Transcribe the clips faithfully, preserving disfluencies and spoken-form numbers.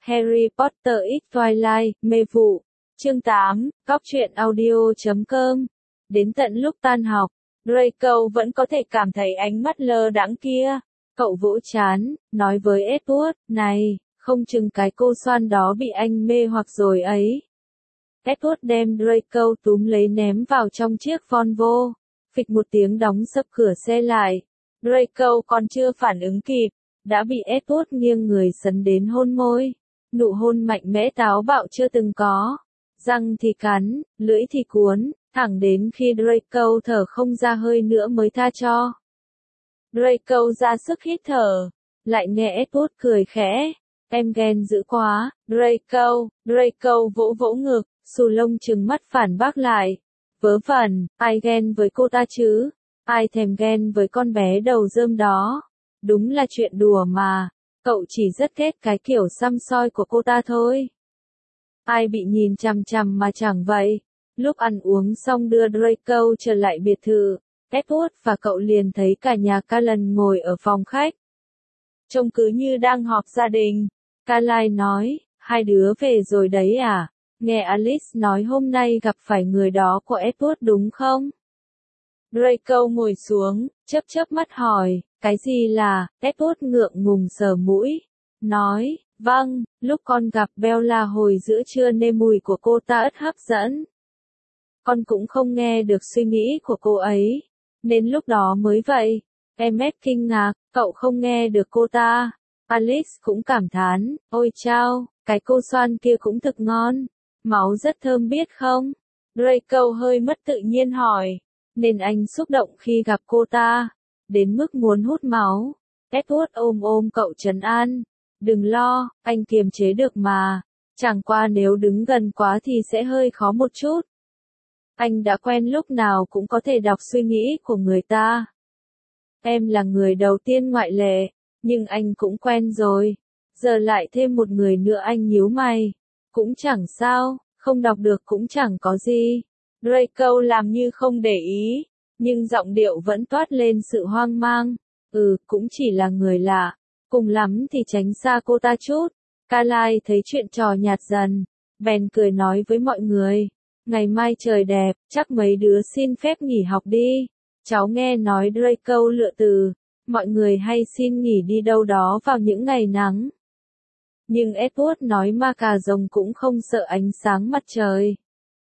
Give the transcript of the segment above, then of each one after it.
Harry Potter X Twilight, mê vụ. Chương tám, cóc truyện audio chấm com. Đến tận lúc tan học, Draco vẫn có thể cảm thấy ánh mắt lơ đãng kia. Cậu vỗ trán, nói với Edward, này, không chừng cái cô xoan đó bị anh mê hoặc rồi ấy. Edward đem Draco túm lấy ném vào trong chiếc Volvo. Phịch một tiếng đóng sập cửa xe lại. Draco còn chưa phản ứng kịp, đã bị Edward nghiêng người sấn đến hôn môi. Nụ hôn mạnh mẽ táo bạo chưa từng có. Răng thì cắn, lưỡi thì cuốn, thẳng đến khi Draco thở không ra hơi nữa mới tha cho. Draco ra sức hít thở, lại nghe Edward cười khẽ. Em ghen dữ quá, Draco. Draco vỗ vỗ ngực, xù lông trừng mắt phản bác lại. Vớ vẩn, ai ghen với cô ta chứ? Ai thèm ghen với con bé đầu rơm đó? Đúng là chuyện đùa mà. Cậu chỉ rất ghét cái kiểu xăm soi của cô ta thôi. Ai bị nhìn chằm chằm mà chẳng vậy. Lúc ăn uống xong đưa Draco trở lại biệt thự, Edward và cậu liền thấy cả nhà Callan ngồi ở phòng khách. Trông cứ như đang họp gia đình. Callan nói, hai đứa về rồi đấy à? Nghe Alice nói hôm nay gặp phải người đó của Edward đúng không? Draco ngồi xuống, chớp chớp mắt hỏi, cái gì là? Edward ngượng ngùng sờ mũi, nói, vâng, lúc con gặp Bella hồi giữa trưa nên mùi của cô ta rất hấp dẫn. Con cũng không nghe được suy nghĩ của cô ấy, nên lúc đó mới vậy. Emmet kinh ngạc, cậu không nghe được cô ta. Alice cũng cảm thán, ôi chao, cái cô xoan kia cũng thực ngon. Máu rất thơm biết không? Draco hơi mất tự nhiên hỏi, nên anh xúc động khi gặp cô ta, đến mức muốn hút máu. Edward ôm ôm cậu trấn an, đừng lo, anh kiềm chế được mà, chẳng qua nếu đứng gần quá thì sẽ hơi khó một chút. Anh đã quen lúc nào cũng có thể đọc suy nghĩ của người ta. Em là người đầu tiên ngoại lệ, nhưng anh cũng quen rồi. Giờ lại thêm một người nữa anh nhíu mày. Cũng chẳng sao, không đọc được cũng chẳng có gì. Draco làm như không để ý, nhưng giọng điệu vẫn toát lên sự hoang mang. Ừ, cũng chỉ là người lạ, cùng lắm thì tránh xa cô ta chút. Callan thấy chuyện trò nhạt dần, bèn cười nói với mọi người. Ngày mai trời đẹp, chắc mấy đứa xin phép nghỉ học đi. Cháu nghe nói Draco lựa từ, mọi người hay xin nghỉ đi đâu đó vào những ngày nắng. Nhưng Edward nói ma cà rồng cũng không sợ ánh sáng mặt trời.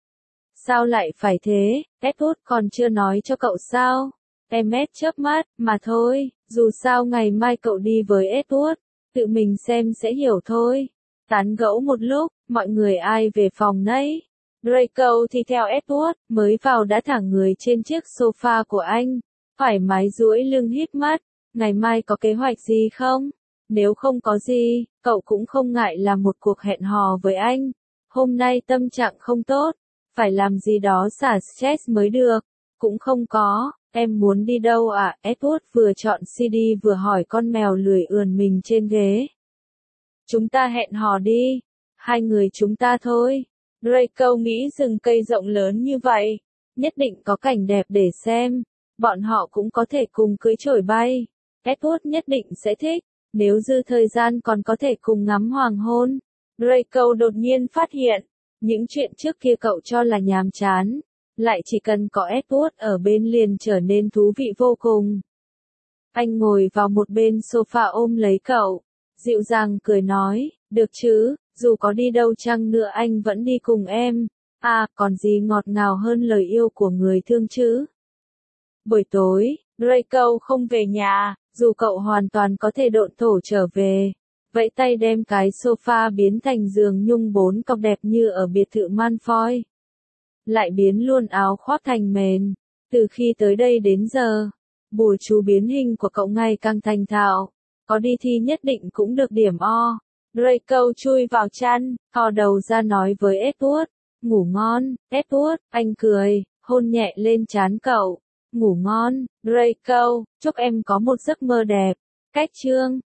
Sao lại phải thế, Edward còn chưa nói cho cậu sao? Emmet chớp mắt, mà thôi, dù sao ngày mai cậu đi với Edward, tự mình xem sẽ hiểu thôi. Tán gẫu một lúc, mọi người ai về phòng nấy. Draco thì theo Edward, mới vào đã thẳng người trên chiếc sofa của anh, thoải mái duỗi lưng hít mắt. Ngày mai có kế hoạch gì không? Nếu không có gì, cậu cũng không ngại làm một cuộc hẹn hò với anh. Hôm nay tâm trạng không tốt, phải làm gì đó xả stress mới được. Cũng không có, em muốn đi đâu à? Edward vừa chọn xê đê vừa hỏi con mèo lười ườn mình trên ghế. Chúng ta hẹn hò đi, hai người chúng ta thôi. Draco nghĩ rừng cây rộng lớn như vậy, nhất định có cảnh đẹp để xem. Bọn họ cũng có thể cùng cưỡi chổi bay. Edward nhất định sẽ thích. Nếu dư thời gian còn có thể cùng ngắm hoàng hôn. Draco đột nhiên phát hiện, những chuyện trước kia cậu cho là nhàm chán, lại chỉ cần có Edward ở bên liền trở nên thú vị vô cùng. Anh ngồi vào một bên sofa ôm lấy cậu, dịu dàng cười nói, được chứ, dù có đi đâu chăng nữa anh vẫn đi cùng em. À, còn gì ngọt ngào hơn lời yêu của người thương chứ? Buổi tối, Draco không về nhà, dù cậu hoàn toàn có thể độn thổ trở về. Vẫy tay đem cái sofa biến thành giường nhung bốn cọc đẹp như ở biệt thự Malfoy. Lại biến luôn áo khoác thành mền. Từ khi tới đây đến giờ, bùa chú biến hình của cậu ngày càng thành thạo. Có đi thi nhất định cũng được điểm O. Draco chui vào chăn, thò đầu ra nói với Edward. Ngủ ngon, Edward, anh cười, hôn nhẹ lên trán cậu. Ngủ ngon, Draco, chúc em có một giấc mơ đẹp. Cách chương